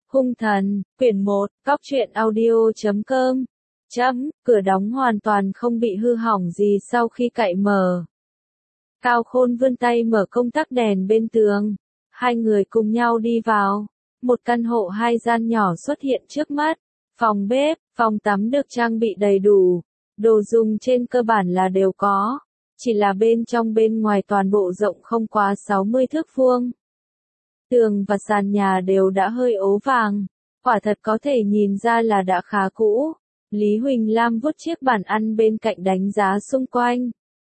Hung thần, quyển 1, Cóc truyện audio.com. Cửa đóng hoàn toàn không bị hư hỏng gì sau khi cậy mở. Cao Khôn vươn tay mở công tắc đèn bên tường. Hai người cùng nhau đi vào. Một căn hộ 2 gian nhỏ xuất hiện trước mắt. Phòng bếp, phòng tắm được trang bị đầy đủ. Đồ dùng trên cơ bản là đều có. Chỉ là bên trong bên ngoài toàn bộ rộng không quá 60 thước vuông. Tường và sàn nhà đều đã hơi ố vàng. Quả thật có thể nhìn ra là đã khá cũ. Lý Huỳnh Lam vuốt chiếc bàn ăn bên cạnh đánh giá xung quanh.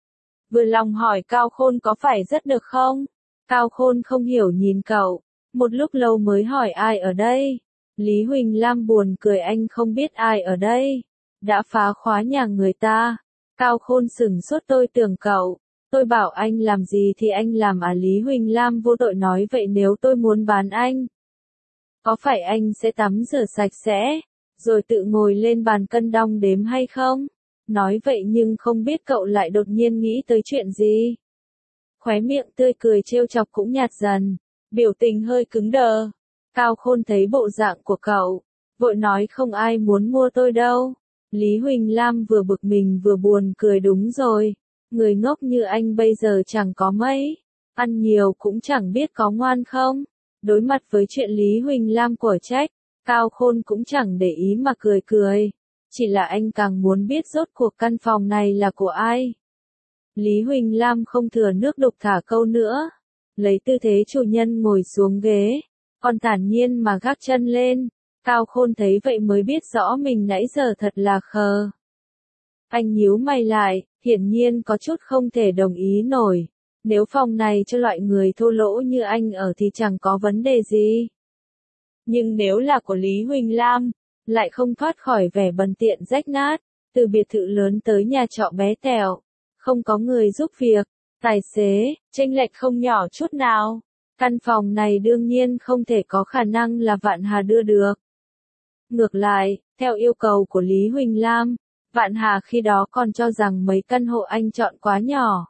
Vừa lòng hỏi Cao Khôn có phải rất được không? Cao Khôn không hiểu nhìn cậu. Một lúc lâu mới hỏi ai ở đây? Lý Huỳnh Lam buồn cười, anh không biết ai ở đây. Đã phá khóa nhà người ta. Cao Khôn sửng sốt, tôi tưởng cậu. Tôi bảo anh làm gì thì anh làm à? Lý Huỳnh Lam vô tội nói, vậy nếu tôi muốn bán anh, có phải anh sẽ tắm rửa sạch sẽ, rồi tự ngồi lên bàn cân đong đếm hay không? Nói vậy nhưng không biết cậu lại đột nhiên nghĩ tới chuyện gì. Khóe miệng tươi cười trêu chọc cũng nhạt dần, biểu tình hơi cứng đờ. Cao Khôn thấy bộ dạng của cậu, vội nói không ai muốn mua tôi đâu. Lý Huỳnh Lam vừa bực mình vừa buồn cười, đúng rồi. Người ngốc như anh bây giờ chẳng có mấy. Ăn nhiều cũng chẳng biết có ngoan không. Đối mặt với chuyện Lý Huỳnh Lam của trách, Cao Khôn cũng chẳng để ý mà cười cười. Chỉ là anh càng muốn biết rốt cuộc căn phòng này là của ai. Lý Huỳnh Lam không thừa nước đục thả câu nữa. Lấy tư thế chủ nhân ngồi xuống ghế, còn thản nhiên mà gác chân lên. Cao Khôn thấy vậy mới biết rõ mình nãy giờ thật là khờ. Anh nhíu mày lại, hiển nhiên có chút không thể đồng ý nổi. Nếu phòng này cho loại người thô lỗ như anh ở thì chẳng có vấn đề gì. Nhưng nếu là của Lý Huỳnh Lam, lại không thoát khỏi vẻ bần tiện rách nát. Từ biệt thự lớn tới nhà trọ bé tẹo, không có người giúp việc, tài xế, chênh lệch không nhỏ chút nào. Căn phòng này đương nhiên không thể có khả năng là Vạn Hà đưa được. Ngược lại, theo yêu cầu của Lý Huỳnh Lam, Vạn Hà khi đó còn cho rằng mấy căn hộ anh chọn quá nhỏ.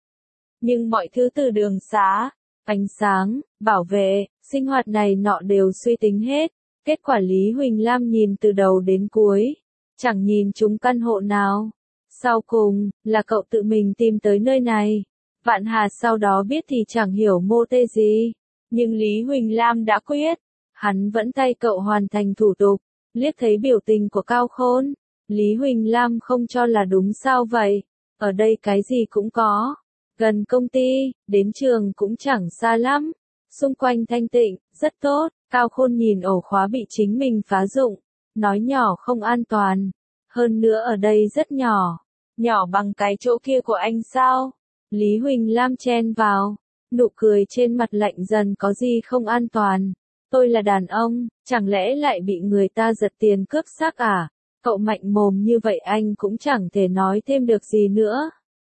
Nhưng mọi thứ từ đường xá, ánh sáng, bảo vệ, sinh hoạt này nọ đều suy tính hết. Kết quả Lý Huỳnh Lam nhìn từ đầu đến cuối, chẳng nhìn trúng căn hộ nào. Sau cùng, là cậu tự mình tìm tới nơi này. Vạn Hà sau đó biết thì chẳng hiểu mô tê gì. Nhưng Lý Huỳnh Lam đã quyết. Hắn vẫn thay cậu hoàn thành thủ tục. Liếc thấy biểu tình của Cao Khôn, Lý Huỳnh Lam không cho là đúng sao vậy. Ở đây cái gì cũng có. Gần công ty, đến trường cũng chẳng xa lắm. Xung quanh thanh tịnh, rất tốt. Cao Khôn nhìn ổ khóa bị chính mình phá dụng. Nói nhỏ không an toàn. Hơn nữa ở đây rất nhỏ. Nhỏ bằng cái chỗ kia của anh sao? Lý Huỳnh Lam chen vào. Nụ cười trên mặt lạnh dần, có gì không an toàn. Tôi là đàn ông, chẳng lẽ lại bị người ta giật tiền cướp xác à? Cậu mạnh mồm như vậy anh cũng chẳng thể nói thêm được gì nữa.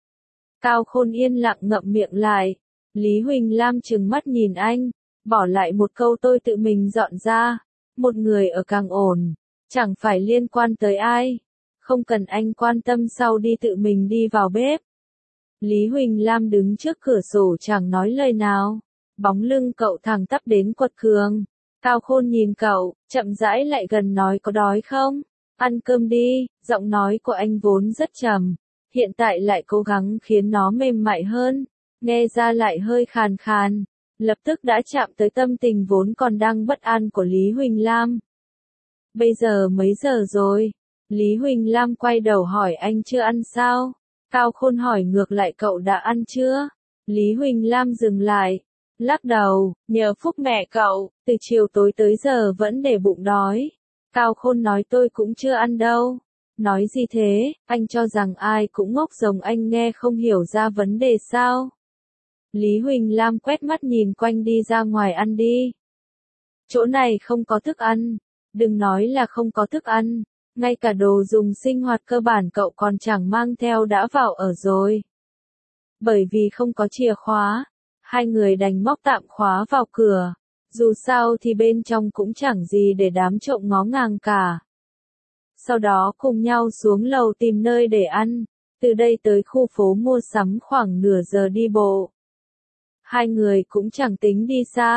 Cao Khôn yên lặng ngậm miệng lại. Lý Huỳnh Lam trừng mắt nhìn anh, bỏ lại một câu, tôi tự mình dọn ra. Một người ở càng ổn, chẳng phải liên quan tới ai. Không cần anh quan tâm, sau đi tự mình đi vào bếp. Lý Huỳnh Lam đứng trước cửa sổ chẳng nói lời nào. Bóng lưng cậu thẳng tắp đến quật cường. Cao Khôn nhìn cậu, chậm rãi lại gần nói, có đói không? Ăn cơm đi. Giọng nói của anh vốn rất trầm, hiện tại lại cố gắng khiến nó mềm mại hơn, nghe ra lại hơi khàn khàn. Lập tức đã chạm tới tâm tình vốn còn đang bất an của Lý Huỳnh Lam. Bây giờ mấy giờ rồi? Lý Huỳnh Lam quay đầu hỏi, anh chưa ăn sao? Cao Khôn hỏi ngược lại, cậu đã ăn chưa? Lý Huỳnh Lam dừng lại, lắc đầu, nhờ phúc mẹ cậu, từ chiều tối tới giờ vẫn để bụng đói. Cao Khôn nói, tôi cũng chưa ăn đâu. Nói gì thế, anh cho rằng ai cũng ngốc giống anh nghe không hiểu ra vấn đề sao? Lý Huỳnh Lam quét mắt nhìn quanh, đi ra ngoài ăn đi. Chỗ này không có thức ăn. Đừng nói là không có thức ăn, ngay cả đồ dùng sinh hoạt cơ bản cậu còn chẳng mang theo đã vào ở rồi. Bởi vì không có chìa khóa, hai người đành móc tạm khóa vào cửa. Dù sao thì bên trong cũng chẳng gì để đám trộm ngó ngàng cả. Sau đó cùng nhau xuống lầu tìm nơi để ăn. Từ đây tới khu phố mua sắm khoảng nửa giờ đi bộ. Hai người cũng chẳng tính đi xa,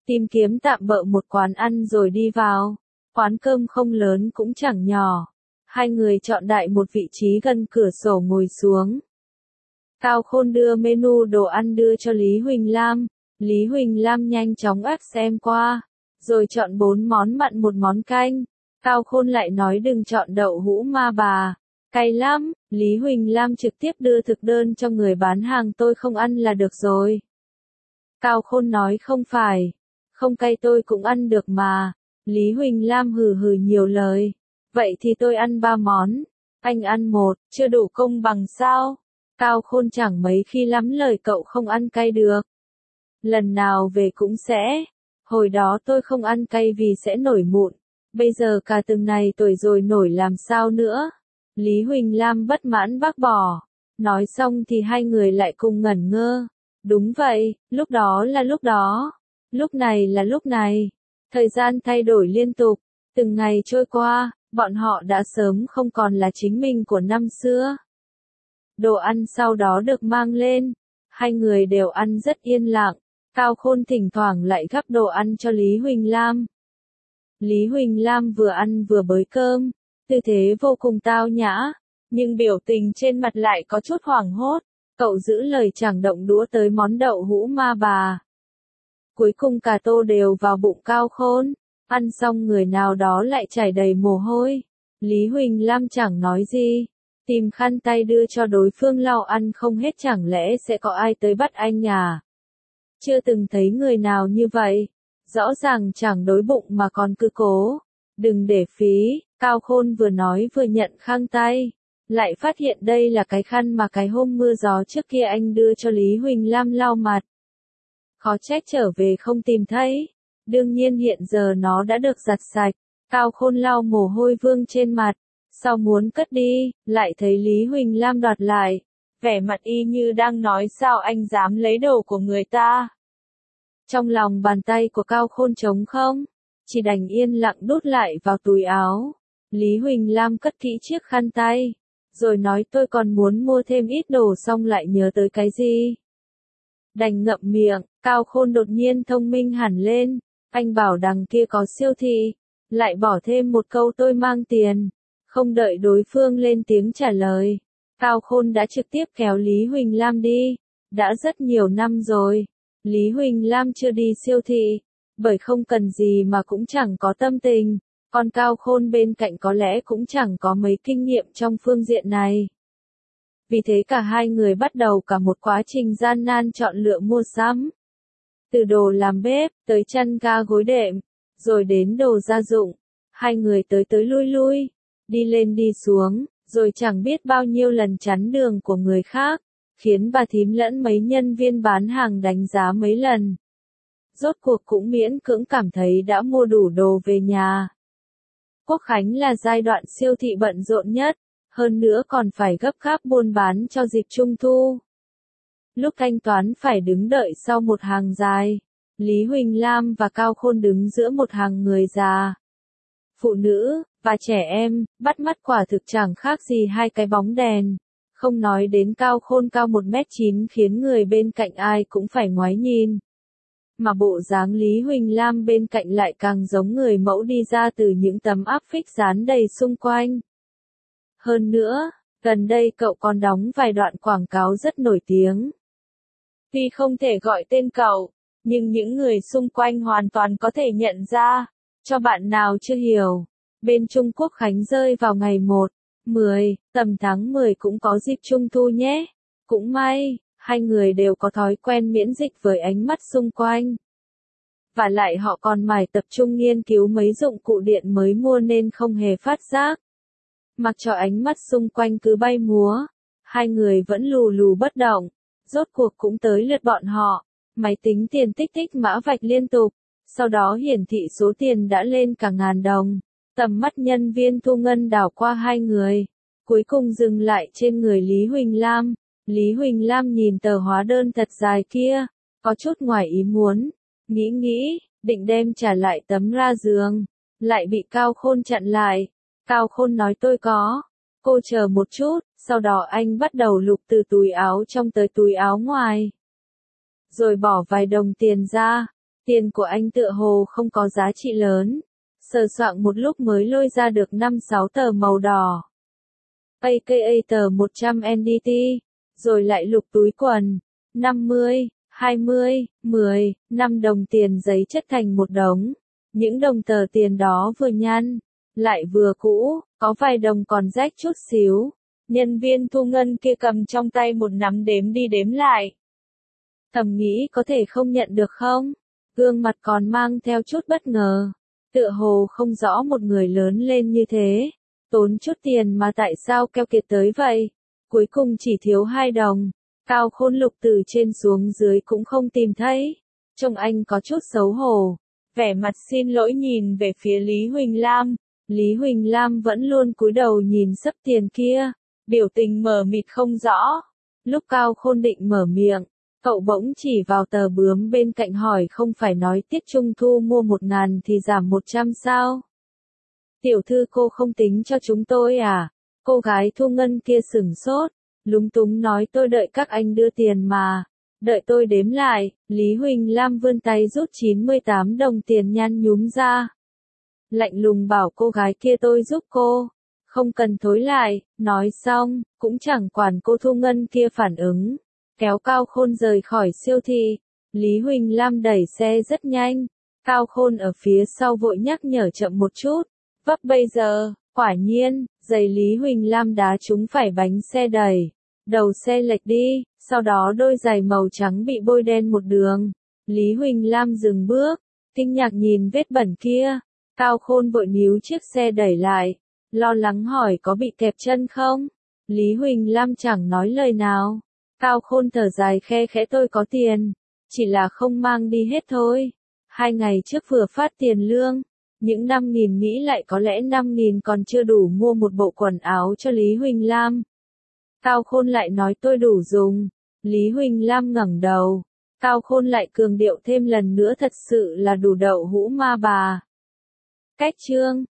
tìm kiếm tạm bợ một quán ăn rồi đi vào. Quán cơm không lớn cũng chẳng nhỏ. Hai người chọn đại một vị trí gần cửa sổ ngồi xuống. Cao Khôn đưa menu đồ ăn đưa cho Lý Huỳnh Lam. Lý Huỳnh Lam nhanh chóng xem qua, rồi chọn 4 món mặn một món canh. Cao Khôn lại nói đừng chọn đậu hũ ma bà, cay lắm. Lý Huỳnh Lam trực tiếp đưa thực đơn cho người bán hàng, tôi không ăn là được rồi. Cao Khôn nói không phải, không cay tôi cũng ăn được mà. Lý Huỳnh Lam hừ hừ nhiều lời, vậy thì tôi ăn 3 món, anh ăn 1, chưa đủ công bằng sao? Cao Khôn chẳng mấy khi lắm lời, cậu không ăn cay được. Lần nào về cũng sẽ, hồi đó tôi không ăn cay vì sẽ nổi mụn, bây giờ cả từng này tuổi rồi nổi làm sao nữa. Lý Huỳnh Lam bất mãn bác bỏ. Nói xong thì hai người lại cùng ngẩn ngơ. Đúng vậy, lúc đó là lúc đó, lúc này là lúc này. Thời gian thay đổi liên tục, từng ngày trôi qua, bọn họ đã sớm không còn là chính mình của năm xưa. Đồ ăn sau đó được mang lên, hai người đều ăn rất yên lặng. Cao Khôn thỉnh thoảng lại gắp đồ ăn cho Lý Huỳnh Lam. Lý Huỳnh Lam vừa ăn vừa bới cơm, tư thế vô cùng tao nhã, nhưng biểu tình trên mặt lại có chút hoảng hốt. Cậu giữ lời chẳng động đũa tới món đậu hũ ma bà. Cuối cùng cả tô đều vào bụng Cao Khôn, ăn xong người nào đó lại chảy đầy mồ hôi. Lý Huỳnh Lam chẳng nói gì, tìm khăn tay đưa cho đối phương lau, ăn không hết chẳng lẽ sẽ có ai tới bắt anh à? Chưa từng thấy người nào như vậy, rõ ràng chẳng đói bụng mà còn cứ cố. Đừng để phí, Cao Khôn vừa nói vừa nhận khăn tay, lại phát hiện đây là cái khăn mà cái hôm mưa gió trước kia anh đưa cho Lý Huỳnh Lam lau mặt. Khó trách trở về không tìm thấy, đương nhiên hiện giờ nó đã được giặt sạch. Cao Khôn lau mồ hôi vương trên mặt, sau muốn cất đi, lại thấy Lý Huỳnh Lam đoạt lại, vẻ mặt y như đang nói sao anh dám lấy đồ của người ta. Trong lòng bàn tay của Cao Khôn trống không, chỉ đành yên lặng đút lại vào túi áo. Lý Huỳnh Lam cất kỹ chiếc khăn tay, rồi nói tôi còn muốn mua thêm ít đồ, xong lại nhớ tới cái gì. Đành ngậm miệng. Cao Khôn đột nhiên thông minh hẳn lên, anh bảo đằng kia có siêu thị, lại bỏ thêm một câu tôi mang tiền. Không đợi đối phương lên tiếng trả lời, Cao Khôn đã trực tiếp kéo Lý Huỳnh Lam đi. Đã rất nhiều năm rồi, Lý Huỳnh Lam chưa đi siêu thị, bởi không cần gì mà cũng chẳng có tâm tình, còn Cao Khôn bên cạnh có lẽ cũng chẳng có mấy kinh nghiệm trong phương diện này. Vì thế cả hai người bắt đầu cả một quá trình gian nan chọn lựa mua sắm. Từ đồ làm bếp, tới chăn ga gối đệm, rồi đến đồ gia dụng. Hai người tới tới lui lui, đi lên đi xuống, rồi chẳng biết bao nhiêu lần chắn đường của người khác, khiến bà thím lẫn mấy nhân viên bán hàng đánh giá mấy lần. Rốt cuộc cũng miễn cưỡng cảm thấy đã mua đủ đồ về nhà. Quốc khánh là giai đoạn siêu thị bận rộn nhất, hơn nữa còn phải gấp gáp buôn bán cho dịp Trung thu. Lúc thanh toán phải đứng đợi sau một hàng dài, Lý Huỳnh Lam và Cao Khôn đứng giữa một hàng người già, phụ nữ, và trẻ em, bắt mắt quả thực chẳng khác gì hai cái bóng đèn. Không nói đến Cao Khôn cao 1m9 khiến người bên cạnh ai cũng phải ngoái nhìn. Mà bộ dáng Lý Huỳnh Lam bên cạnh lại càng giống người mẫu đi ra từ những tấm áp phích dán đầy xung quanh. Hơn nữa, gần đây cậu còn đóng vài đoạn quảng cáo rất nổi tiếng. Tuy không thể gọi tên cậu, nhưng những người xung quanh hoàn toàn có thể nhận ra. Cho bạn nào chưa hiểu, bên Trung Quốc khánh rơi vào ngày 1/10, tầm tháng 10 cũng có dịp Trung thu nhé. Cũng may, hai người đều có thói quen miễn dịch với ánh mắt xung quanh. Và lại họ còn mải tập trung nghiên cứu mấy dụng cụ điện mới mua nên không hề phát giác. Mặc cho ánh mắt xung quanh cứ bay múa, hai người vẫn lù lù bất động. Rốt cuộc cũng tới lượt bọn họ. Máy tính tiền tích tích mã vạch liên tục, sau đó hiển thị số tiền đã lên cả ngàn đồng. Tầm mắt nhân viên thu ngân đảo qua hai người, cuối cùng dừng lại trên người Lý Huỳnh Lam. Lý Huỳnh Lam nhìn tờ hóa đơn thật dài kia, có chút ngoài ý muốn, nghĩ, định đem trả lại tấm ra giường, lại bị Cao Khôn chặn lại. Cao Khôn nói tôi có. Cô chờ một chút, sau đó anh bắt đầu lục từ túi áo trong tới túi áo ngoài. Rồi bỏ vài đồng tiền ra, Tiền của anh tựa hồ không có giá trị lớn. Sờ soạng một lúc mới lôi ra được 5-6 tờ màu đỏ. AKA tờ 100 NDT. Rồi lại lục túi quần. 50, 20, 10, 5 đồng tiền giấy chất thành một đống. Những đồng tờ tiền đó vừa nhăn, lại vừa cũ, có vài đồng còn rách chút xíu. Nhân viên thu ngân kia cầm trong tay một nắm đếm đi đếm lại. Thầm nghĩ có thể không nhận được không? Gương mặt còn mang theo chút bất ngờ. Tựa hồ không rõ một người lớn lên như thế. Tốn chút tiền mà tại sao keo kiệt tới vậy? Cuối cùng chỉ thiếu 2 đồng. Cao Khôn lục từ trên xuống dưới cũng không tìm thấy. Trông anh có chút xấu hổ. Vẻ mặt xin lỗi nhìn về phía Lý Huỳnh Lam. Lý Huỳnh Lam vẫn luôn cúi đầu nhìn xấp tiền kia. Biểu tình mờ mịt không rõ. Lúc Cao Khôn định mở miệng, cậu bỗng chỉ vào tờ bướm bên cạnh hỏi không phải nói tiết trung thu mua 1.000 thì giảm 100 sao? Tiểu thư cô không tính cho chúng tôi à? Cô gái thu ngân kia sửng sốt, lúng túng nói tôi đợi các anh đưa tiền mà. Đợi tôi đếm lại, Lý Huỳnh Lam vươn tay rút 98 đồng tiền nhăn nhúm ra. Lạnh lùng bảo cô gái kia tôi giúp cô. Không cần thối lại, nói xong, cũng chẳng quản cô thu ngân kia phản ứng. Kéo Cao Khôn rời khỏi siêu thị. Lý Huỳnh Lam đẩy xe rất nhanh. Cao Khôn ở phía sau vội nhắc nhở chậm một chút. Vấp bây giờ, quả nhiên, giày Lý Huỳnh Lam đá trúng phải bánh xe đẩy. Đầu xe lệch đi, sau đó đôi giày màu trắng bị bôi đen một đường. Lý Huỳnh Lam dừng bước, kinh ngạc nhìn vết bẩn kia. Cao Khôn vội níu chiếc xe đẩy lại, lo lắng hỏi có bị kẹp chân không? Lý Huỳnh Lam chẳng nói lời nào. Cao Khôn thở dài khe khẽ tôi có tiền, chỉ là không mang đi hết thôi. 2 ngày trước vừa phát tiền lương, những 5.000 nghĩ lại có lẽ 5.000 còn chưa đủ mua một bộ quần áo cho Lý Huỳnh Lam. Cao Khôn lại nói tôi đủ dùng. Lý Huỳnh Lam ngẩng đầu. Cao Khôn lại cường điệu thêm lần nữa thật sự là đủ đậu hũ ma bà. Cách chương